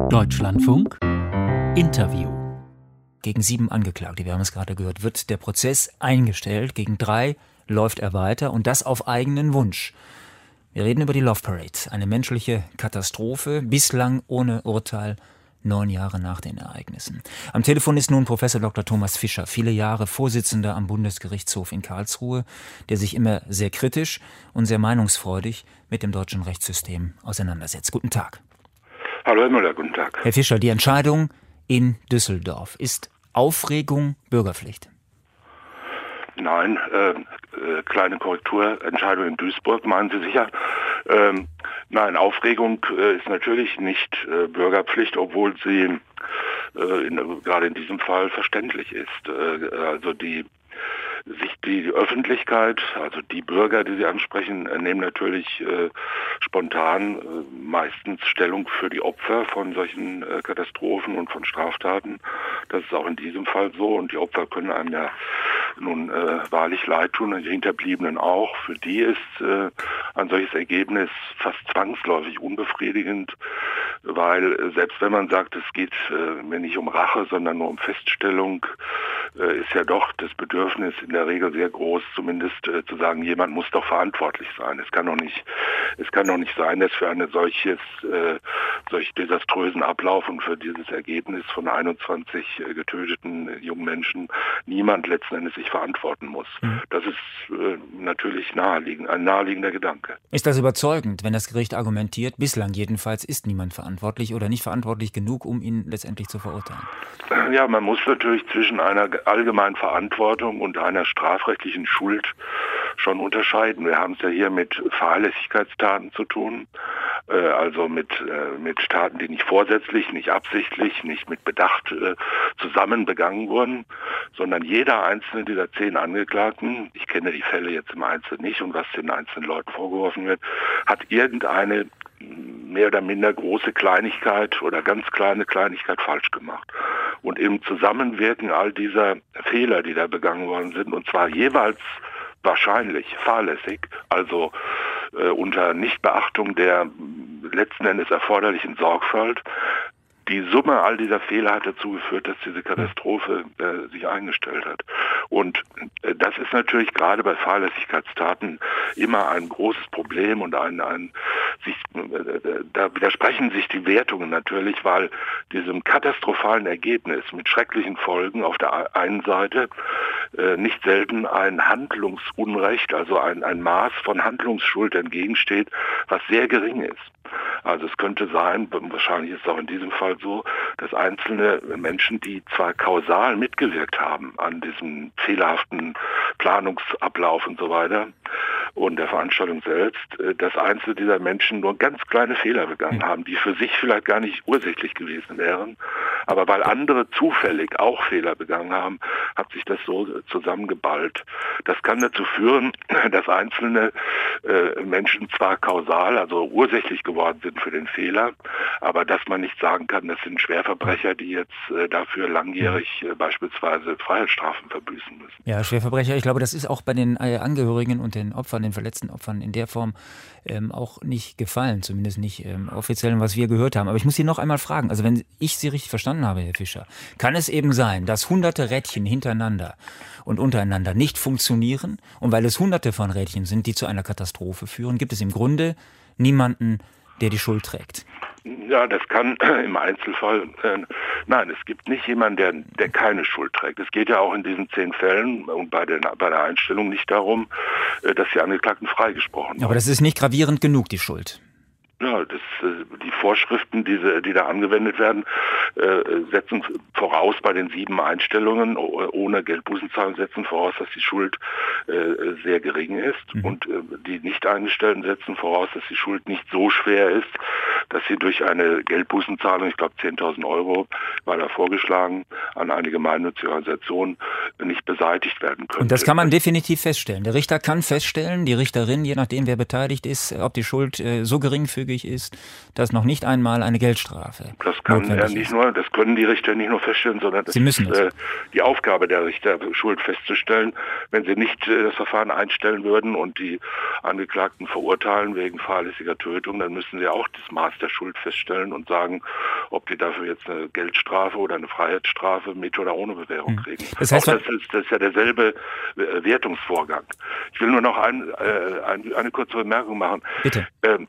Deutschlandfunk Interview. Gegen 7 Angeklagte, wir haben es gerade gehört, wird der Prozess eingestellt. Gegen 3 läuft er weiter und das auf eigenen Wunsch. Wir reden über die Love Parade, eine menschliche Katastrophe, bislang ohne Urteil, 9 Jahre nach den Ereignissen. Am Telefon ist nun Professor Dr. Thomas Fischer, viele Jahre Vorsitzender am Bundesgerichtshof in Karlsruhe, der sich immer sehr kritisch und sehr meinungsfreudig mit dem deutschen Rechtssystem auseinandersetzt. Guten Tag. Hallo Herr Müller, guten Tag. Herr Fischer, die Entscheidung in Düsseldorf, ist Aufregung Bürgerpflicht? Nein, kleine Korrektur, Entscheidung in Duisburg, meinen Sie sicher? Nein, Aufregung ist natürlich nicht Bürgerpflicht, obwohl sie gerade in diesem Fall verständlich ist. Also die Öffentlichkeit, also die Bürger, die Sie ansprechen, nehmen natürlich spontan meistens Stellung für die Opfer von solchen Katastrophen und von Straftaten. Das ist auch in diesem Fall so und die Opfer können einem ja nun wahrlich leid tun und die Hinterbliebenen auch. Für die ist ein solches Ergebnis fast zwangsläufig unbefriedigend, weil selbst wenn man sagt, es geht mir nicht um Rache, sondern nur um Feststellung, ist ja doch das Bedürfnis in der Regel sehr groß, zumindest zu sagen, jemand muss doch verantwortlich sein. Es kann doch nicht sein, dass für einen solch desaströsen Ablauf und für dieses Ergebnis von 21 getöteten jungen Menschen niemand letzten Endes sich verantworten muss. Das ist natürlich ein naheliegender Gedanke. Ist das überzeugend, wenn das Gericht argumentiert, bislang jedenfalls ist niemand verantwortlich oder nicht verantwortlich genug, um ihn letztendlich zu verurteilen? Ja, man muss natürlich zwischen einer allgemeinen Verantwortung und einer strafrechtlichen Schuld schon unterscheiden. Wir haben es ja hier mit Fahrlässigkeitstaten zu tun, also mit Taten, die nicht vorsätzlich, nicht absichtlich, nicht mit Bedacht zusammen begangen wurden, sondern jeder einzelne dieser 10 Angeklagten, ich kenne die Fälle jetzt im Einzelnen nicht und was den einzelnen Leuten vorgeworfen wird, hat irgendeine mehr oder minder große Kleinigkeit oder ganz kleine Kleinigkeit falsch gemacht. Und im Zusammenwirken all dieser Fehler, die da begangen worden sind, und zwar jeweils wahrscheinlich fahrlässig, also unter Nichtbeachtung der letzten Endes erforderlichen Sorgfalt, die Summe all dieser Fehler hat dazu geführt, dass diese Katastrophe sich eingestellt hat. Und das ist natürlich gerade bei Fahrlässigkeitstaten immer ein großes Problem und da widersprechen sich die Wertungen natürlich, weil diesem katastrophalen Ergebnis mit schrecklichen Folgen auf der einen Seite nicht selten ein Handlungsunrecht, also ein Maß von Handlungsschuld entgegensteht, was sehr gering ist. Also es könnte sein, wahrscheinlich ist es auch in diesem Fall so, dass einzelne Menschen, die zwar kausal mitgewirkt haben an diesem fehlerhaften Planungsablauf und so weiter und der Veranstaltung selbst, dass einzelne dieser Menschen nur ganz kleine Fehler begangen haben, die für sich vielleicht gar nicht ursächlich gewesen wären. Aber weil andere zufällig auch Fehler begangen haben, hat sich das so zusammengeballt. Das kann dazu führen, dass einzelne Menschen zwar kausal, also ursächlich geworden sind für den Fehler, aber dass man nicht sagen kann, das sind Schwerverbrecher, die jetzt dafür langjährig beispielsweise Freiheitsstrafen verbüßen müssen. Ja, Schwerverbrecher, ich glaube, das ist auch bei den Angehörigen und den Opfern, den verletzten Opfern in der Form auch nicht gefallen, zumindest nicht offiziell, was wir gehört haben. Aber ich muss Sie noch einmal fragen, also wenn ich Sie richtig verstanden habe, Herr Fischer, kann es eben sein, dass hunderte Rädchen hintereinander und untereinander nicht funktionieren und weil es hunderte von Rädchen sind, die zu einer Katastrophe führen, gibt es im Grunde niemanden, der die Schuld trägt? Ja, das kann im Einzelfall, nein, es gibt nicht jemanden, der keine Schuld trägt. Es geht ja auch in diesen 10 Fällen und bei der Einstellung nicht darum, dass die Angeklagten freigesprochen werden. Aber das ist nicht gravierend genug, die Schuld. Ja, die Vorschriften, die da angewendet werden, setzen voraus bei den 7 Einstellungen ohne Geldbußenzahlung setzen voraus, dass die Schuld sehr gering ist und die nicht eingestellten setzen voraus, dass die Schuld nicht so schwer ist, dass sie durch eine Geldbußenzahlung, ich glaube 10.000 Euro war da vorgeschlagen, an eine gemeinnützige Organisation nicht beseitigt werden könnte. Und das kann man definitiv feststellen. Der Richter kann feststellen, die Richterin, je nachdem wer beteiligt ist, ob die Schuld so geringfügig großzügig ist, dass noch nicht einmal eine Geldstrafe das können die Richter nicht nur feststellen, sondern das ist die Aufgabe der Richter, Schuld festzustellen. Wenn sie nicht das Verfahren einstellen würden und die Angeklagten verurteilen wegen fahrlässiger Tötung, dann müssen sie auch das Maß der Schuld feststellen und sagen, ob die dafür jetzt eine Geldstrafe oder eine Freiheitsstrafe mit oder ohne Bewährung kriegen. Das heißt, das ist ja derselbe Wertungsvorgang. Ich will nur noch eine kurze Bemerkung machen. Bitte.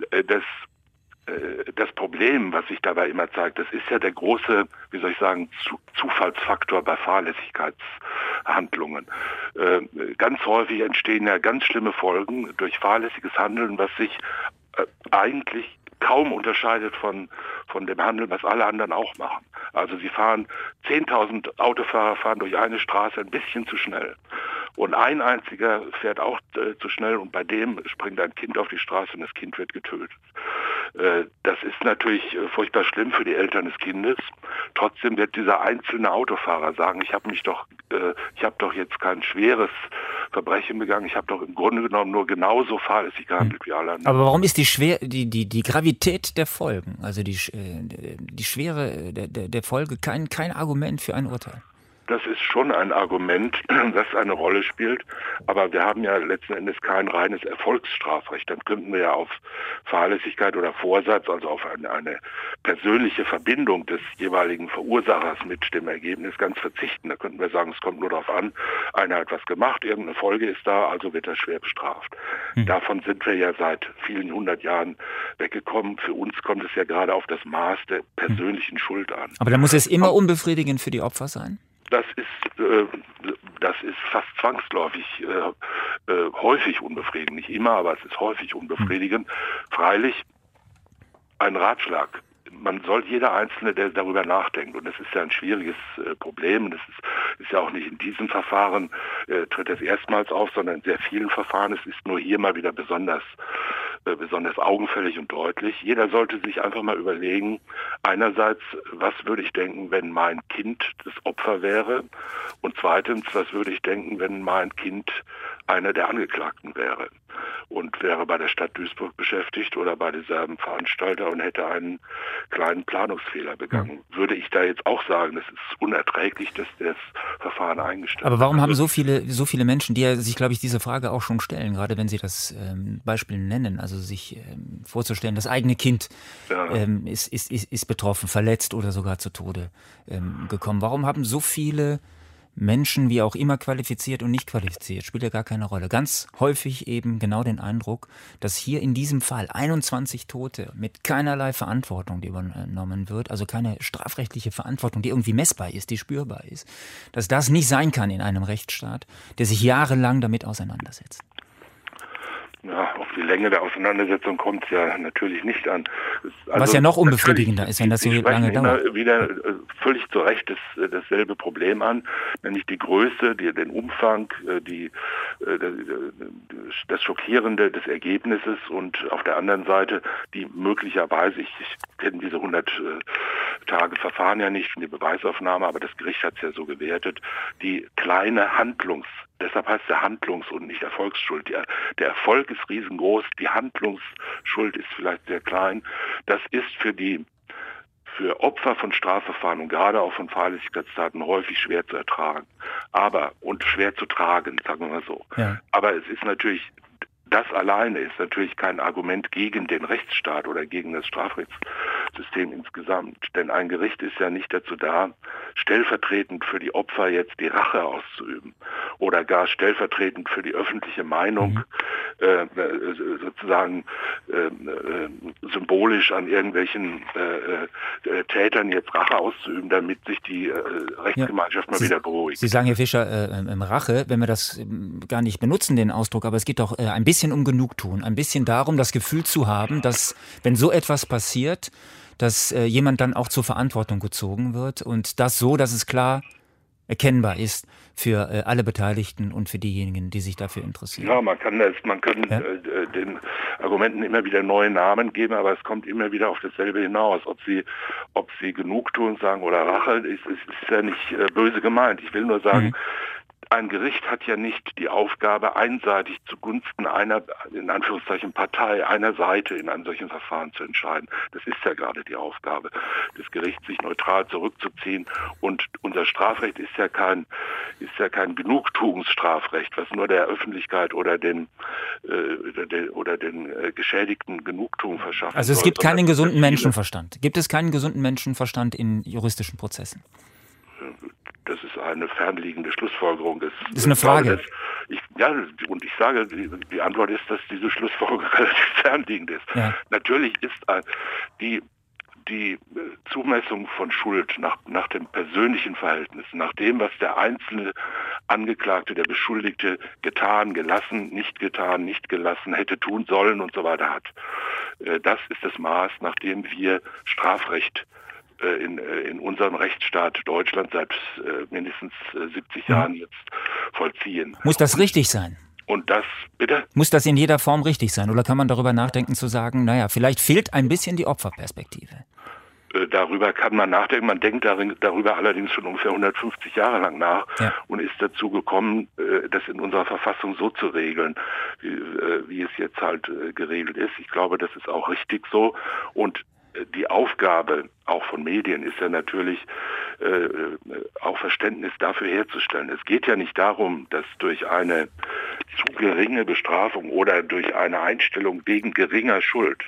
Das Problem, was sich dabei immer zeigt, das ist ja der große, Zufallsfaktor bei Fahrlässigkeitshandlungen. Ganz häufig entstehen ja ganz schlimme Folgen durch fahrlässiges Handeln, was sich eigentlich kaum unterscheidet von dem Handeln, was alle anderen auch machen. Also 10.000 Autofahrer fahren durch eine Straße ein bisschen zu schnell. Und ein einziger fährt auch zu schnell und bei dem springt ein Kind auf die Straße und das Kind wird getötet. Das ist natürlich furchtbar schlimm für die Eltern des Kindes. Trotzdem wird dieser einzelne Autofahrer sagen, ich habe doch jetzt kein schweres Verbrechen begangen, ich habe doch im Grunde genommen nur genauso fahrlässig gehandelt wie alle anderen. Aber warum ist die Gravität der Folgen, also die Schwere der Folge kein Argument für ein Urteil? Das ist schon ein Argument, das eine Rolle spielt, aber wir haben ja letzten Endes kein reines Erfolgsstrafrecht. Dann könnten wir ja auf Fahrlässigkeit oder Vorsatz, also auf eine persönliche Verbindung des jeweiligen Verursachers mit dem Ergebnis ganz verzichten. Da könnten wir sagen, es kommt nur darauf an, einer hat was gemacht, irgendeine Folge ist da, also wird er schwer bestraft. Davon sind wir ja seit vielen 100 Jahren weggekommen. Für uns kommt es ja gerade auf das Maß der persönlichen Schuld an. Aber dann muss es immer unbefriedigend für die Opfer sein? Das ist fast zwangsläufig häufig unbefriedigend. Nicht immer, aber es ist häufig unbefriedigend. Freilich ein Ratschlag. Man soll jeder Einzelne, der darüber nachdenkt, und das ist ja ein schwieriges Problem, und das ist ja auch nicht in diesem Verfahren, tritt es erstmals auf, sondern in sehr vielen Verfahren. Es ist nur hier mal wieder besonders augenfällig und deutlich. Jeder sollte sich einfach mal überlegen, einerseits, was würde ich denken, wenn mein Kind das Opfer wäre? Und zweitens, was würde ich denken, wenn mein Kind einer der Angeklagten wäre? Und wäre bei der Stadt Duisburg beschäftigt oder bei diesem Veranstalter und hätte einen kleinen Planungsfehler begangen. Würde ich da jetzt auch sagen, es ist unerträglich, dass das Verfahren eingestellt wird. Aber warum haben so viele Menschen, die ja sich, glaube ich, diese Frage auch schon stellen, gerade wenn Sie das Beispiel nennen, also sich vorzustellen, das eigene Kind ist betroffen, verletzt oder sogar zu Tode gekommen. Warum haben so viele Menschen, wie auch immer qualifiziert und nicht qualifiziert, spielt ja gar keine Rolle. Ganz häufig eben genau den Eindruck, dass hier in diesem Fall 21 Tote mit keinerlei Verantwortung, die übernommen wird, also keine strafrechtliche Verantwortung, die irgendwie messbar ist, die spürbar ist, dass das nicht sein kann in einem Rechtsstaat, der sich jahrelang damit auseinandersetzt. Ja, auf die Länge der Auseinandersetzung kommt es ja natürlich nicht an. Also, was ja noch unbefriedigender ist, wenn das so lange dauert. Immer wieder völlig zu Recht dasselbe Problem an, nämlich die Größe, den Umfang, das Schockierende des Ergebnisses und auf der anderen Seite die möglicherweise, ich kenne diese 100 Tage Verfahren ja nicht und die Beweisaufnahme, aber das Gericht hat es ja so gewertet, die kleine deshalb heißt es Handlungs- und nicht Erfolgsschuld. Der Erfolg ist riesengroß, die Handlungsschuld ist vielleicht sehr klein. Das ist für Opfer von Strafverfahren und gerade auch von Fahrlässigkeitstaten häufig schwer zu ertragen. Und schwer zu tragen, sagen wir mal so. Ja. Aber es ist natürlich, das alleine ist natürlich kein Argument gegen den Rechtsstaat oder gegen das Strafrechtssystem insgesamt. Denn ein Gericht ist ja nicht dazu da, stellvertretend für die Opfer jetzt die Rache auszuüben oder gar stellvertretend für die öffentliche Meinung sozusagen symbolisch an irgendwelchen Tätern jetzt Rache auszuüben, damit sich die Rechtsgemeinschaft mal wieder beruhigt. Sie sagen, Herr Fischer, Rache, wenn wir das gar nicht benutzen, den Ausdruck, aber es geht doch ein bisschen um Genugtuung, ein bisschen darum, das Gefühl zu haben, dass, wenn so etwas passiert, dass jemand dann auch zur Verantwortung gezogen wird und das so, dass es klar erkennbar ist für alle Beteiligten und für diejenigen, die sich dafür interessieren. Ja, man kann den Argumenten immer wieder neue Namen geben, aber es kommt immer wieder auf dasselbe hinaus. Ob sie Genugtuung sagen oder Rache, ist ja nicht böse gemeint. Ich will nur sagen, ein Gericht hat ja nicht die Aufgabe, einseitig zugunsten einer, in Anführungszeichen, Partei, einer Seite in einem solchen Verfahren zu entscheiden. Das ist ja gerade die Aufgabe des Gerichts, sich neutral zurückzuziehen. Und unser Strafrecht ist ja kein Genugtuungsstrafrecht, was nur der Öffentlichkeit oder den Geschädigten Genugtuung verschafft. Also es gibt keinen gesunden Menschenverstand. Gibt es keinen gesunden Menschenverstand in juristischen Prozessen? Das ist eine fernliegende Schlussfolgerung. Das ist eine Frage. Ich sage, die Antwort ist, dass diese Schlussfolgerung relativ fernliegend ist. Ja. Natürlich ist die Zumessung von Schuld nach dem persönlichen Verhältnis, nach dem, was der einzelne Angeklagte, der Beschuldigte getan, gelassen, nicht gelassen, hätte tun sollen und so weiter hat. Das ist das Maß, nach dem wir Strafrecht in unserem Rechtsstaat Deutschland seit mindestens 70 Jahren jetzt vollziehen. Muss das richtig sein? Und das, bitte? Muss das in jeder Form richtig sein? Oder kann man darüber nachdenken zu sagen, naja, vielleicht fehlt ein bisschen die Opferperspektive? Darüber kann man nachdenken. Man denkt darüber allerdings schon ungefähr 150 Jahre lang nach und ist dazu gekommen, das in unserer Verfassung so zu regeln, wie es jetzt halt geregelt ist. Ich glaube, das ist auch richtig so. Und die Aufgabe auch von Medien ist ja natürlich auch Verständnis dafür herzustellen. Es geht ja nicht darum, dass durch eine zu geringe Bestrafung oder durch eine Einstellung wegen geringer Schuld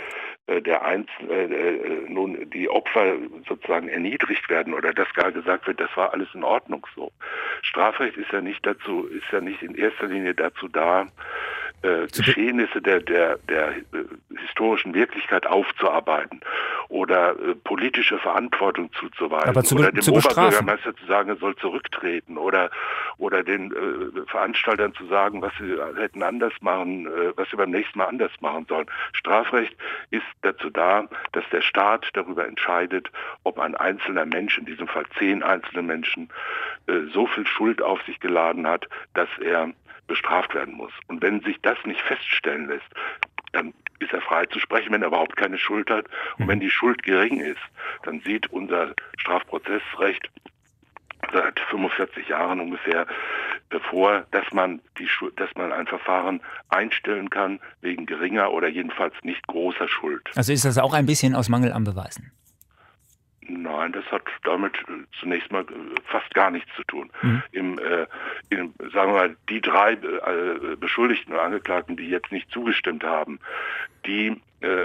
nun die Opfer sozusagen erniedrigt werden oder dass gar gesagt wird, das war alles in Ordnung so. Strafrecht ist ja nicht in erster Linie dazu da, Geschehnisse der historischen Wirklichkeit aufzuarbeiten oder politische Verantwortung zuzuweisen oder dem Oberbürgermeister zu sagen, er soll zurücktreten oder den Veranstaltern zu sagen, was sie hätten anders machen, was sie beim nächsten Mal anders machen sollen. Strafrecht ist dazu da, dass der Staat darüber entscheidet, ob ein einzelner Mensch, in diesem Fall 10 einzelne Menschen, so viel Schuld auf sich geladen hat, dass er bestraft werden muss. Und wenn sich das nicht feststellen lässt, dann ist er frei zu sprechen, wenn er überhaupt keine Schuld hat. Und wenn die Schuld gering ist, dann sieht unser Strafprozessrecht seit 45 Jahren ungefähr vor, dass man ein Verfahren einstellen kann wegen geringer oder jedenfalls nicht großer Schuld. Also ist das auch ein bisschen aus Mangel an Beweisen? Nein, das hat damit zunächst mal fast gar nichts zu tun. Sagen wir mal, die 3 Beschuldigten oder Angeklagten, die jetzt nicht zugestimmt haben, die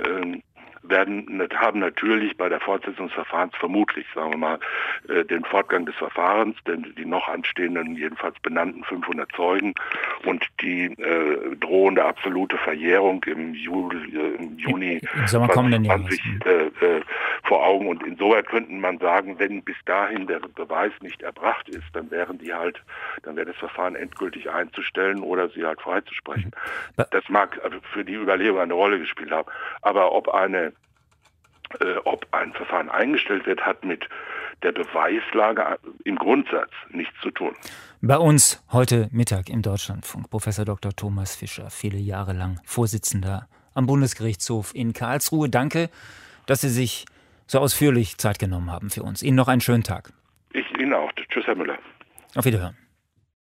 haben natürlich bei der Fortsetzung des Verfahrens vermutlich, sagen wir mal, den Fortgang des Verfahrens, denn die noch anstehenden, jedenfalls benannten 500 Zeugen und die drohende absolute Verjährung im Juni 2020 vor Augen. Und insoweit könnte man sagen, wenn bis dahin der Beweis nicht erbracht ist, dann wäre das Verfahren endgültig einzustellen oder sie halt freizusprechen. Das mag für die Überlegung eine Rolle gespielt haben. Aber ob ein Verfahren eingestellt wird, hat mit der Beweislage im Grundsatz nichts zu tun. Bei uns heute Mittag im Deutschlandfunk Professor Dr. Thomas Fischer, viele Jahre lang Vorsitzender am Bundesgerichtshof in Karlsruhe. Danke, dass Sie sich so ausführlich Zeit genommen haben für uns. Ihnen noch einen schönen Tag. Ich Ihnen auch. Tschüss, Herr Müller. Auf Wiederhören.